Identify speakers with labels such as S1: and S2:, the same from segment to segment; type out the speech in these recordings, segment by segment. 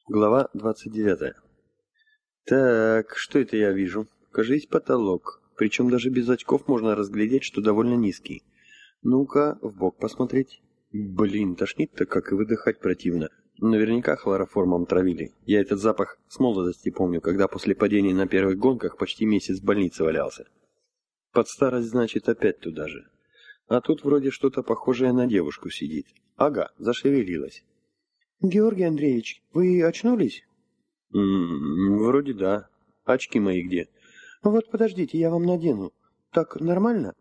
S1: Глава 29. Так, что это я вижу? Кажись, потолок. Причем даже без очков можно разглядеть, что довольно низкий. Ну-ка, в бок посмотреть. Блин, тошнит-то, как и выдыхать противно. Наверняка хлороформом травили. Я этот запах с молодости помню, когда после падения на первых гонках почти месяц в больнице валялся. Под старость, значит, опять туда же. А тут вроде что-то похожее на девушку сидит. Ага, зашевелилась.
S2: Георгий Андреевич, вы очнулись?
S1: Вроде да. Очки мои где?
S2: Вот подождите, я вам надену. Так нормально?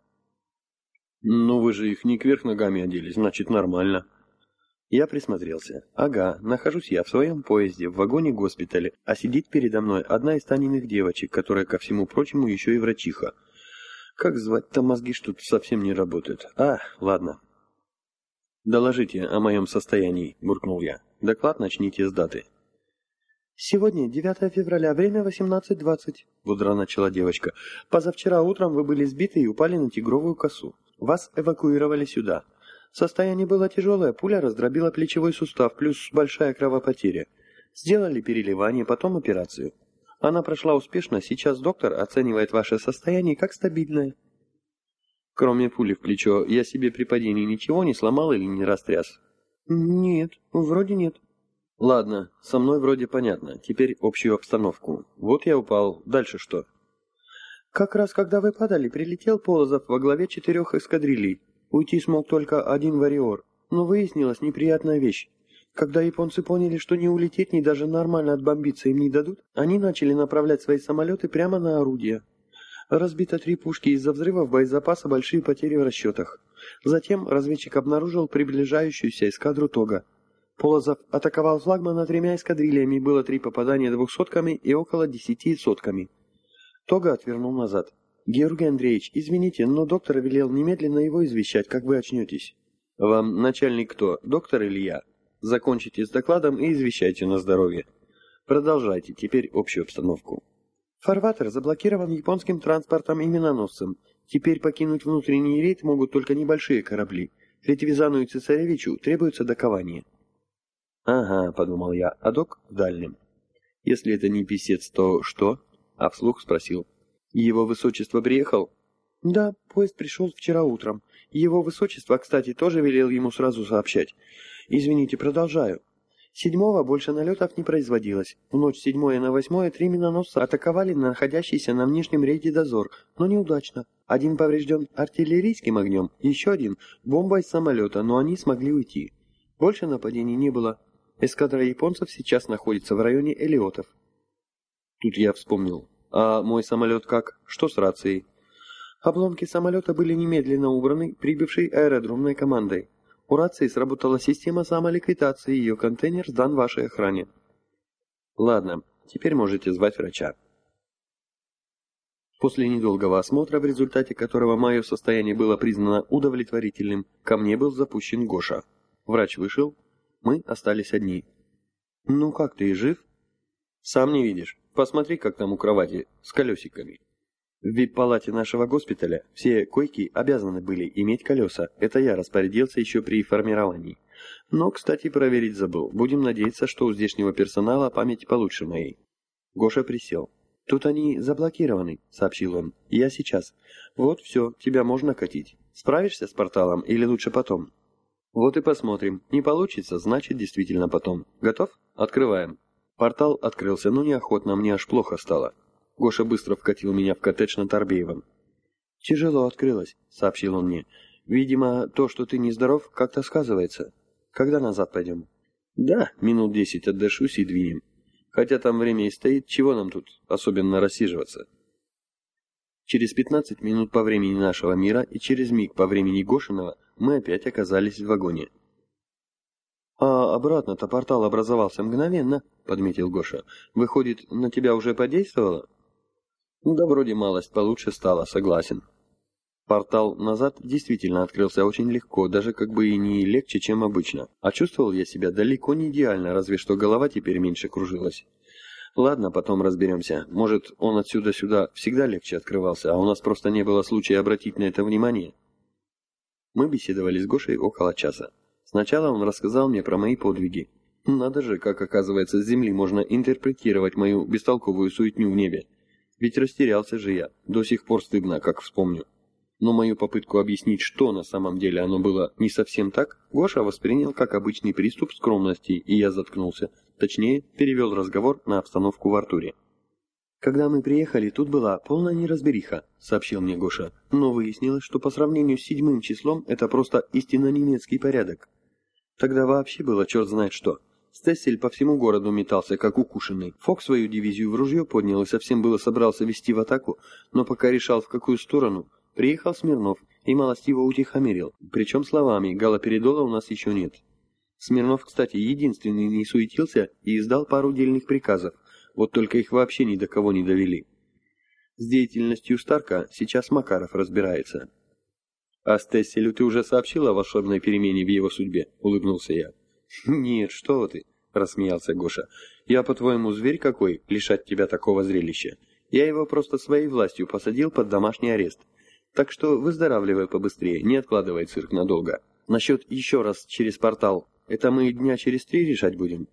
S1: Ну вы же их не кверх ногами одели, значит нормально. Я присмотрелся. Ага, нахожусь я в своем поезде, в вагоне госпиталя, а сидит передо мной одна из Таниных девочек, которая, ко всему прочему, еще и врачиха. Как звать-то, мозги что-то совсем не работают. Ладно. «Доложите о моем состоянии», — буркнул я. «Доклад начните с даты».
S2: «Сегодня 9 февраля, время 18:20», — бодро начала девочка. «Позавчера утром вы были сбиты и упали на тигровую косу. Вас эвакуировали сюда. Состояние было тяжелое, пуля раздробила плечевой сустав, плюс большая кровопотеря. Сделали переливание, потом операцию. Она прошла успешно, сейчас доктор оценивает ваше состояние как стабильное».
S1: Кроме пули в плечо, я себе при падении ничего не сломал или не растряс?
S2: Нет, вроде нет.
S1: Ладно, со мной вроде понятно. Теперь общую обстановку. Вот я упал. Дальше что?
S2: Как раз когда вы падали, прилетел Полозов во главе 4 эскадрилей. Уйти смог только один вариор. Но выяснилась неприятная вещь. Когда японцы поняли, что не улететь, ни даже нормально отбомбиться им не дадут, они начали направлять свои самолеты прямо на орудия. Разбито 3 пушки, из-за взрывов боезапаса большие потери в расчетах. Затем разведчик обнаружил приближающуюся эскадру Тога. Полозов атаковал флагмана 3 эскадрильями, было 3 попадания 200-ками и около 10 сотками. Тога отвернул назад. «Георгий Андреевич, извините, но доктор велел немедленно его извещать, как вы очнетесь».
S1: «Вам начальник кто, доктор или я? Закончите с докладом и извещайте на здоровье. Продолжайте теперь общую обстановку».
S2: Фарватер заблокирован японским транспортом и миноносцем. Теперь покинуть внутренний рейд могут только небольшие корабли. Ретвизану и Цесаревичу требуется докование.
S1: «Ага», — подумал я, — «а док в дальнем». «Если это не писец, то что?» А вслух спросил. «Его высочество приехал?»
S2: «Да, поезд пришел вчера утром. Его высочество, кстати, тоже велел ему сразу сообщать. Извините, продолжаю. 7-го больше налетов не производилось. В ночь с 7 на 8 3 миноносца атаковали находящийся на внешнем рейде дозор, но неудачно. Один поврежден артиллерийским огнем, еще один бомбой с самолета, но они смогли уйти. Больше нападений не было. Эскадра японцев сейчас находится в районе Элиотов».
S1: Тут я вспомнил. «А мой самолет как? Что с рацией?»
S2: Обломки самолета были немедленно убраны прибывшей аэродромной командой. У рации сработала система самоликвидации, ее контейнер сдан вашей охране.
S1: «Ладно, теперь можете звать врача». После недолгого осмотра, в результате которого мое состояние было признано удовлетворительным, ко мне был запущен Гоша. Врач вышел, мы остались одни.
S2: «Ну как ты, жив?»
S1: «Сам не видишь. Посмотри, как там у кровати, с колесиками». В вип-палате нашего госпиталя все койки обязаны были иметь колеса. Это я распорядился еще при формировании. Но, кстати, проверить забыл. Будем надеяться, что у здешнего персонала память получше моей. Гоша присел. «Тут они заблокированы», — сообщил он. «Я сейчас. Вот все, тебя можно катить. Справишься с порталом или лучше потом?» «Вот и посмотрим. Не получится, значит, действительно потом. Готов? Открываем». Портал открылся, но неохотно, мне аж плохо стало. Гоша быстро вкатил меня в коттедж на Торбеевом.
S2: «Тяжело открылось», — сообщил он мне. «Видимо, то, что ты нездоров, как-то сказывается. Когда назад пойдем?»
S1: «Да, минут 10 отдышусь и двинем. Хотя там время и стоит, чего нам тут особенно рассиживаться?» Через 15 минут по времени нашего мира и через миг по времени Гошиного мы опять оказались в вагоне.
S2: «А обратно-то портал образовался мгновенно», — подметил Гоша. «Выходит, на тебя уже подействовало?»
S1: «Да вроде малость получше стало, согласен». Портал назад действительно открылся очень легко, даже как бы и не легче, чем обычно. А чувствовал я себя далеко не идеально, разве что голова теперь меньше кружилась. Ладно, потом разберемся. Может, он отсюда сюда всегда легче открывался, а у нас просто не было случая обратить на это внимание? Мы беседовали с Гошей около часа. Сначала он рассказал мне про мои подвиги. Надо же, как оказывается, с земли можно интерпретировать мою бестолковую суетню в небе. Ведь растерялся же я, до сих пор стыдно, как вспомню. Но мою попытку объяснить, что на самом деле оно было не совсем так, Гоша воспринял как обычный приступ скромности, и я заткнулся. Точнее, перевел разговор на обстановку в Артуре. «Когда мы приехали, тут была полная неразбериха», — сообщил мне Гоша. «Но выяснилось, что по сравнению с 7 числом это просто истинно немецкий порядок. Тогда вообще было черт знает что. Стессель по всему городу метался, как укушенный. Фок свою дивизию в ружье поднял и совсем было собрался вести в атаку, но пока решал, в какую сторону, приехал Смирнов и малостиво утихомирил. Причем словами «галоперидола у нас еще нет». Смирнов, кстати, единственный не суетился и издал пару дельных приказов, вот только их вообще ни до кого не довели. С деятельностью Старка сейчас Макаров разбирается. «А Стесселю ты уже сообщил о волшебной перемене в его судьбе?» — улыбнулся я. «Нет, что ты!» — рассмеялся Гоша. «Я, по-твоему, зверь какой, лишать тебя такого зрелища? Я его просто своей властью посадил под домашний арест. Так что выздоравливай побыстрее, не откладывай цирк надолго. Насчет еще раз через портал, это мы дня через 3 решать будем?»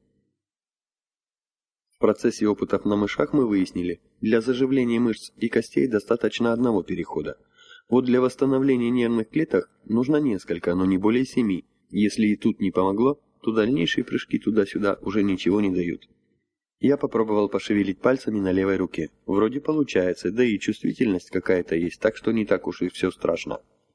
S1: В процессе опытов на мышах мы выяснили, для заживления мышц и костей достаточно одного перехода. Вот для восстановления нервных клеток нужно несколько, но не более 7. Если и тут не помогло, то дальнейшие прыжки туда-сюда уже ничего не дают. Я попробовал пошевелить пальцами на левой руке. Вроде получается, да и чувствительность какая-то есть, так что не так уж и все страшно.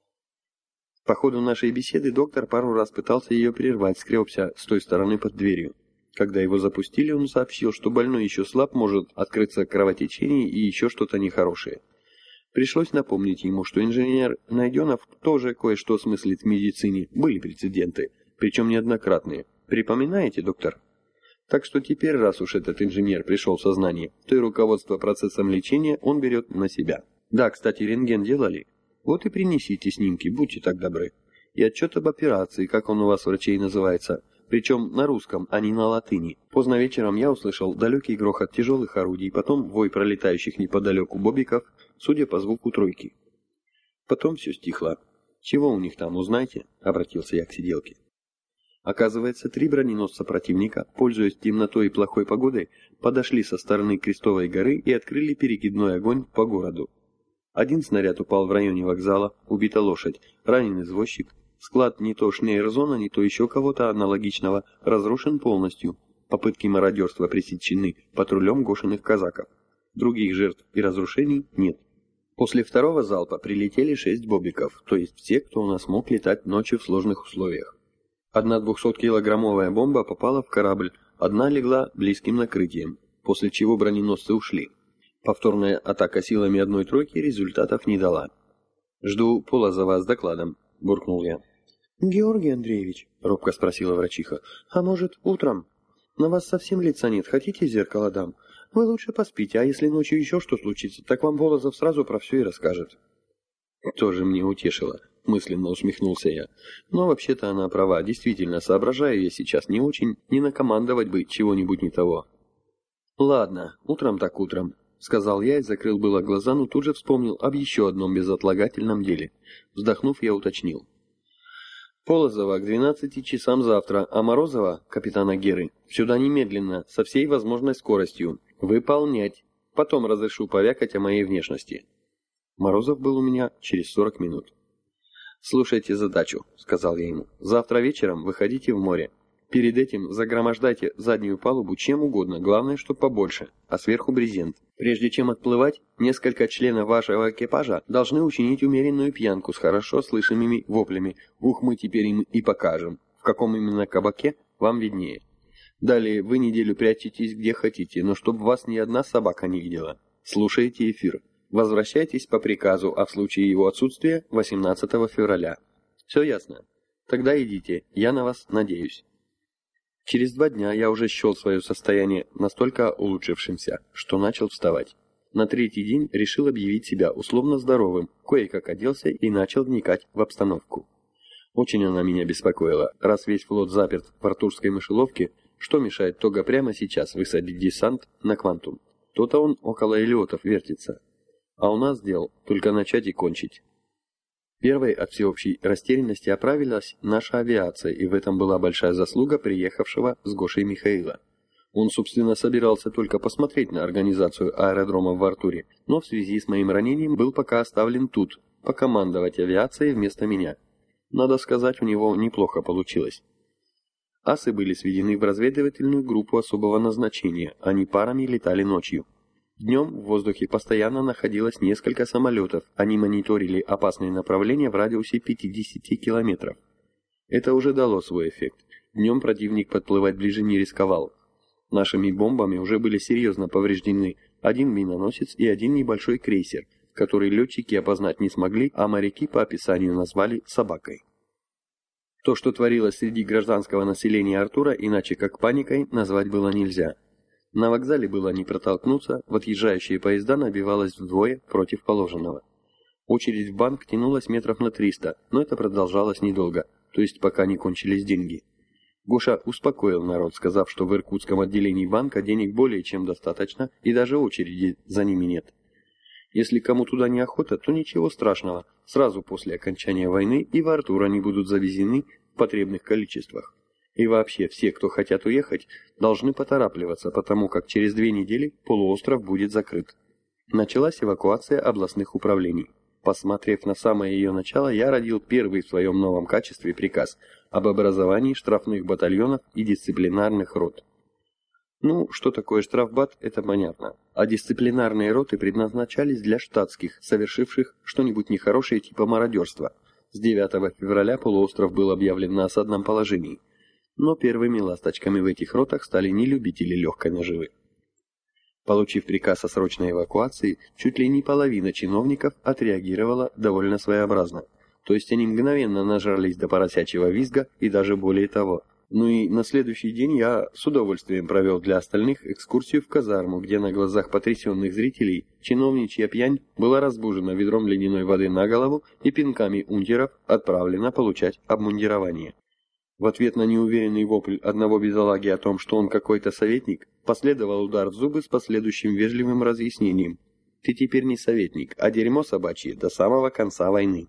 S1: По ходу нашей беседы доктор пару раз пытался ее прервать, скребся с той стороны под дверью. Когда его запустили, он сообщил, что больной еще слаб, может открыться кровотечение и еще что-то нехорошее. Пришлось напомнить ему, что инженер Найденов тоже кое-что смыслит в медицине, были прецеденты, причем неоднократные. Припоминаете, доктор? Так что теперь, раз уж этот инженер пришел в сознание, то и руководство процессом лечения он берет на себя. Да, кстати, рентген делали? Вот и принесите снимки, будьте так добры. И отчет об операции, как он у вас, врачей, называется. Причем на русском, а не на латыни. Поздно вечером я услышал далекий грохот тяжелых орудий, потом вой пролетающих неподалеку бобиков, судя по звуку тройки. Потом все стихло. «Чего у них там, узнаете?» — обратился я к сиделке. Оказывается, 3 броненосца противника, пользуясь темнотой и плохой погодой, подошли со стороны Крестовой горы и открыли перекидной огонь по городу. Один снаряд упал в районе вокзала, убита лошадь, ранен извозчик. Склад не то Шнейрзона, не то еще кого-то аналогичного разрушен полностью. Попытки мародерства пресечены патрулем Гошиных казаков. Других жертв и разрушений нет. После второго залпа прилетели 6 бобиков, то есть все, кто у нас мог летать ночью в сложных условиях. Одна 200-килограммовая бомба попала в корабль, одна легла близким накрытием, после чего броненосцы ушли. Повторная атака силами одной тройки результатов не дала. «Жду Полозова с докладом», — буркнул я.
S2: «Георгий Андреевич», — робко спросила врачиха, — «а может, утром? На вас совсем лица нет, хотите зеркало дам? Вы лучше поспите, а если ночью еще что случится, так вам Полозов сразу про все и расскажет».
S1: Тоже мне утешило, мысленно усмехнулся я. Но вообще-то она права, действительно, соображаю я сейчас не очень, не накомандовать бы чего-нибудь не того. «Ладно, утром так утром», — сказал я и закрыл было глаза, но тут же вспомнил об еще одном безотлагательном деле. Вздохнув, я уточнил. «Полозова к 12 часам завтра, а Морозова, капитана Геры, сюда немедленно, со всей возможной скоростью. Выполнять. Потом разрешу повякать о моей внешности». Морозов был у меня через 40 минут. «Слушайте задачу», — сказал я ему. «Завтра вечером выходите в море. Перед этим загромождайте заднюю палубу чем угодно, главное, что побольше, а сверху брезент. Прежде чем отплывать, несколько членов вашего экипажа должны учинить умеренную пьянку с хорошо слышимыми воплями. Ух, мы теперь им и покажем. В каком именно кабаке, вам виднее. Далее вы неделю прячетесь где хотите, но чтобы вас ни одна собака не видела. Слушайте эфир. Возвращайтесь по приказу, а в случае его отсутствия 18 февраля. Все ясно? Тогда идите, я на вас надеюсь». Через 2 дня я уже счел свое состояние настолько улучшившимся, что начал вставать. На 3-й день решил объявить себя условно здоровым, кое-как оделся и начал вникать в обстановку. Очень она меня беспокоила. Раз весь флот заперт в артурской мышеловке, что мешает Тога прямо сейчас высадить десант на Квантум? То-то он около Элиотов вертится. А у нас дел только начать и кончить. Первой от всеобщей растерянности оправилась наша авиация, и в этом была большая заслуга приехавшего с Гошей Михаила. Он, собственно, собирался только посмотреть на организацию аэродрома в Артуре, но в связи с моим ранением был пока оставлен тут, покомандовать авиацией вместо меня. Надо сказать, у него неплохо получилось. Асы были сведены в разведывательную группу особого назначения, они парами летали ночью. Днем в воздухе постоянно находилось несколько самолетов, они мониторили опасные направления в радиусе 50 километров. Это уже дало свой эффект. Днем противник подплывать ближе не рисковал. Нашими бомбами уже были серьезно повреждены один миноносец и один небольшой крейсер, который летчики опознать не смогли, а моряки по описанию назвали «собакой». То, что творилось среди гражданского населения Артура, иначе как паникой, назвать было нельзя. На вокзале было не протолкнуться, в отъезжающие поезда набивалось вдвое против положенного. Очередь в банк тянулась метров на 300, но это продолжалось недолго, то есть пока не кончились деньги. Гоша успокоил народ, сказав, что в иркутском отделении банка денег более чем достаточно и даже очереди за ними нет. Если кому туда не охота, то ничего страшного, сразу после окончания войны и в Артур они будут завезены в потребных количествах. И вообще, все, кто хотят уехать, должны поторапливаться, потому как через 2 недели полуостров будет закрыт. Началась эвакуация областных управлений. Посмотрев на самое ее начало, я родил первый в своем новом качестве приказ об образовании штрафных батальонов и дисциплинарных рот. Ну, что такое штрафбат, это понятно. А дисциплинарные роты предназначались для штатских, совершивших что-нибудь нехорошее типа мародерства. С 9 февраля полуостров был объявлен на осадном положении. Но первыми ласточками в этих ротах стали не любители легкой наживы. Получив приказ о срочной эвакуации, чуть ли не половина чиновников отреагировала довольно своеобразно. То есть они мгновенно нажрались до поросячьего визга и даже более того. Ну и на следующий день я с удовольствием провел для остальных экскурсию в казарму, где на глазах потрясенных зрителей чиновничья пьянь была разбужена ведром ледяной воды на голову и пинками унтеров отправлена получать обмундирование. В ответ на неуверенный вопль одного бедолаги о том, что он какой-то советник, последовал удар в зубы с последующим вежливым разъяснением. «Ты теперь не советник, а дерьмо собачье до самого конца войны».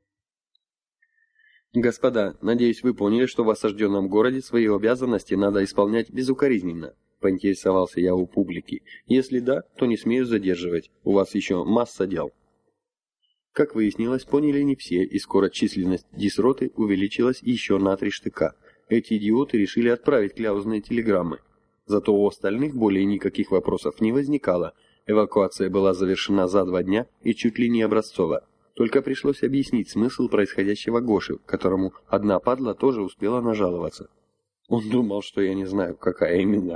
S1: «Господа, надеюсь, вы поняли, что в осажденном городе свои обязанности надо исполнять безукоризненно», — поинтересовался я у публики. «Если да, то не смею задерживать, у вас еще масса дел». Как выяснилось, поняли не все, и скоро численность дисроты увеличилась еще на 3 штыка. Эти идиоты решили отправить кляузные телеграммы. Зато у остальных более никаких вопросов не возникало. Эвакуация была завершена за 2 дня и чуть ли не образцово. Только пришлось объяснить смысл происходящего Гоши, которому одна падла тоже успела нажаловаться. Он думал, что я не знаю, какая именно.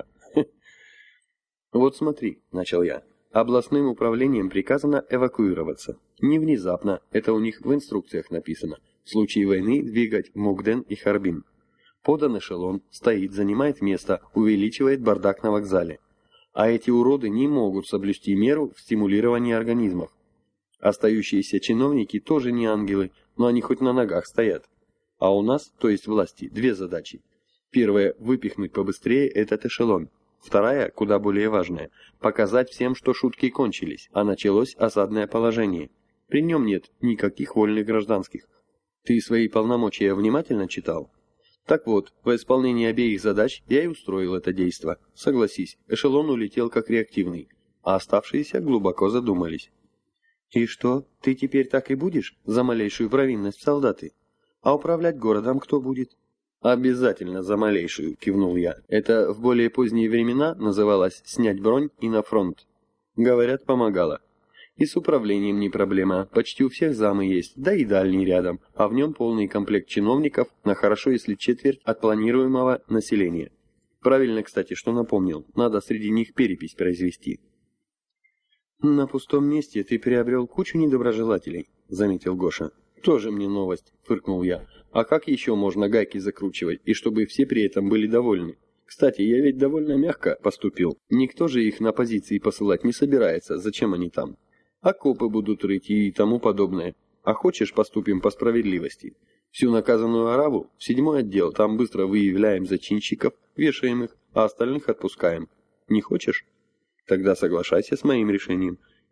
S1: «Вот смотри», — начал я, — «областным управлением приказано эвакуироваться. Не внезапно, это у них в инструкциях написано. В случае войны двигать в Мугден и Харбин. Подан эшелон, стоит, занимает место, увеличивает бардак на вокзале. А эти уроды не могут соблюсти меру в стимулировании организмов. Остающиеся чиновники тоже не ангелы, но они хоть на ногах стоят. А у нас, то есть власти, 2 задачи. Первая – выпихнуть побыстрее этот эшелон. Вторая, куда более важная – показать всем, что шутки кончились, а началось осадное положение. При нем нет никаких вольных гражданских. Ты свои полномочия внимательно читал? Так вот, во исполнении обеих задач я и устроил это действо. Согласись, эшелон улетел как реактивный, а оставшиеся глубоко задумались. «И что, ты теперь так и будешь за малейшую провинность в солдаты? А управлять городом кто будет?» «Обязательно за малейшую», — кивнул я. «Это в более поздние времена называлось «снять бронь и на фронт». Говорят, помогало. И с управлением не проблема, почти у всех замы есть, да и дальний рядом, а в нем полный комплект чиновников на хорошо, если четверть от планируемого населения. Правильно, кстати, что напомнил, надо среди них перепись произвести». «На пустом месте ты приобрел кучу недоброжелателей», — заметил Гоша. «Тоже мне новость», — фыркнул я. «А как еще можно гайки закручивать, и чтобы все при этом были довольны? Кстати, я ведь довольно мягко поступил. Никто же их на позиции посылать не собирается, зачем они там? Окопы будут рыть и тому подобное. А хочешь, поступим по справедливости? Всю наказанную арабу в 7-й отдел, там быстро выявляем зачинщиков, вешаем их, а остальных отпускаем. Не хочешь? Тогда соглашайся с моим решением.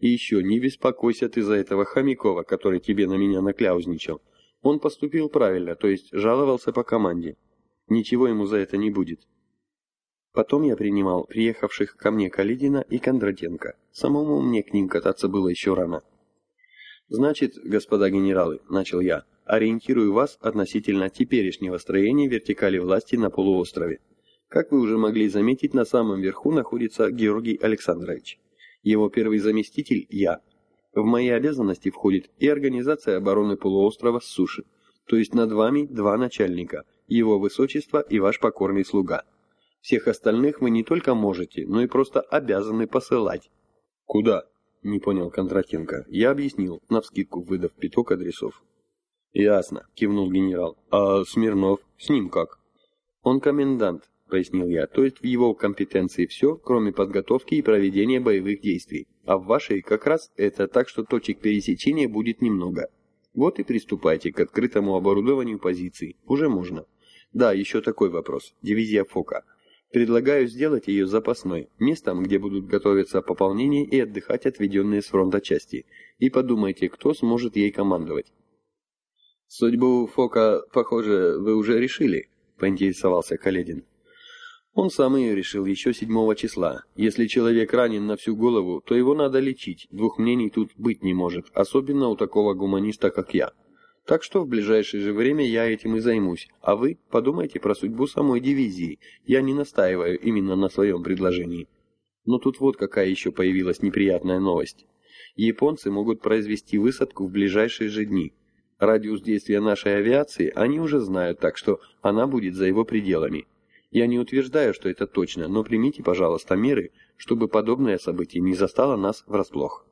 S1: И еще не беспокойся ты за этого Хомякова, который тебе на меня накляузничал. Он поступил правильно, то есть жаловался по команде. Ничего ему за это не будет. Потом я принимал приехавших ко мне Калидина и Кондратенко. Самому мне к ним кататься было еще рано. «Значит, господа генералы», — начал я, — «ориентирую вас относительно теперешнего строения вертикали власти на полуострове. Как вы уже могли заметить, на самом верху находится Георгий Александрович. Его первый заместитель — я. В мои обязанности входит и организация обороны полуострова с суши, то есть над вами два начальника, его высочество и ваш покорный слуга. Всех остальных вы не только можете, но и просто обязаны посылать». «Куда?» — не понял Кондратенко. Я объяснил, навскидку выдав пяток адресов. «Ясно», — кивнул генерал. «А Смирнов? С ним как?» «Он комендант», — пояснил я, — «то есть в его компетенции все, кроме подготовки и проведения боевых действий. А в вашей как раз это, так что точек пересечения будет немного. Вот и приступайте к открытому оборудованию позиций. Уже можно. Да, еще такой вопрос. Дивизия Фока. Предлагаю сделать ее запасной, местом, где будут готовиться пополнения и отдыхать отведенные с фронта части. И подумайте, кто сможет ей командовать». «Судьбу Фока, похоже, вы уже решили», — поинтересовался Каледин. «Он сам ее решил еще 7 числа. Если человек ранен на всю голову, то его надо лечить. Двух мнений тут быть не может, особенно у такого гуманиста, как я. Так что в ближайшее же время я этим и займусь, а вы подумайте про судьбу самой дивизии. Я не настаиваю именно на своем предложении. Но тут вот какая еще появилась неприятная новость. Японцы могут произвести высадку в ближайшие же дни. Радиус действия нашей авиации они уже знают, так что она будет за его пределами. Я не утверждаю, что это точно, но примите, пожалуйста, меры, чтобы подобное событие не застало нас врасплох».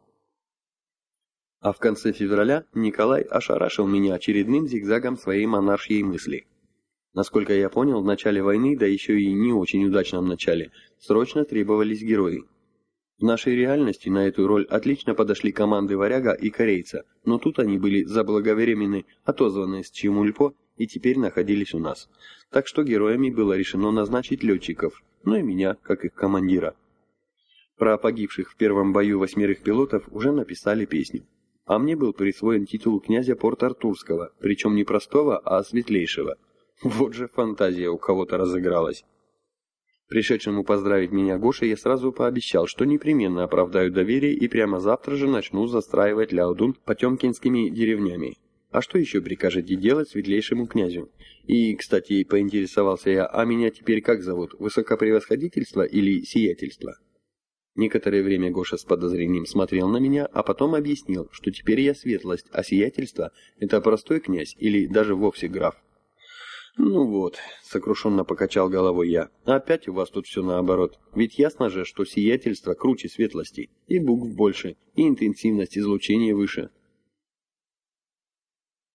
S1: А в конце февраля Николай ошарашил меня очередным зигзагом своей монаршьей мысли. Насколько я понял, в начале войны, да еще и не очень удачном начале, срочно требовались герои. В нашей реальности на эту роль отлично подошли команды «Варяга» и «Корейца», но тут они были заблаговременно отозваны с Чемульпо и теперь находились у нас. Так что героями было решено назначить летчиков, ну и меня, как их командира. Про погибших в первом бою 8 пилотов уже написали песню. А мне был присвоен титул князя Порт-Артурского, причем не простого, а светлейшего. Вот же фантазия у кого-то разыгралась. Пришедшему поздравить меня Гоше я сразу пообещал, что непременно оправдаю доверие и прямо завтра же начну застраивать Ляодун потемкинскими деревнями. А что еще прикажете делать светлейшему князю? И, кстати, поинтересовался я, а меня теперь как зовут, высокопревосходительство или сиятельство? Некоторое время Гоша с подозрением смотрел на меня, а потом объяснил, что теперь я светлость, а сиятельство — это простой князь или даже вовсе граф. «Ну вот», — сокрушенно покачал головой я, — «опять у вас тут все наоборот. Ведь ясно же, что сиятельство круче светлости, и букв больше, и интенсивность излучения выше.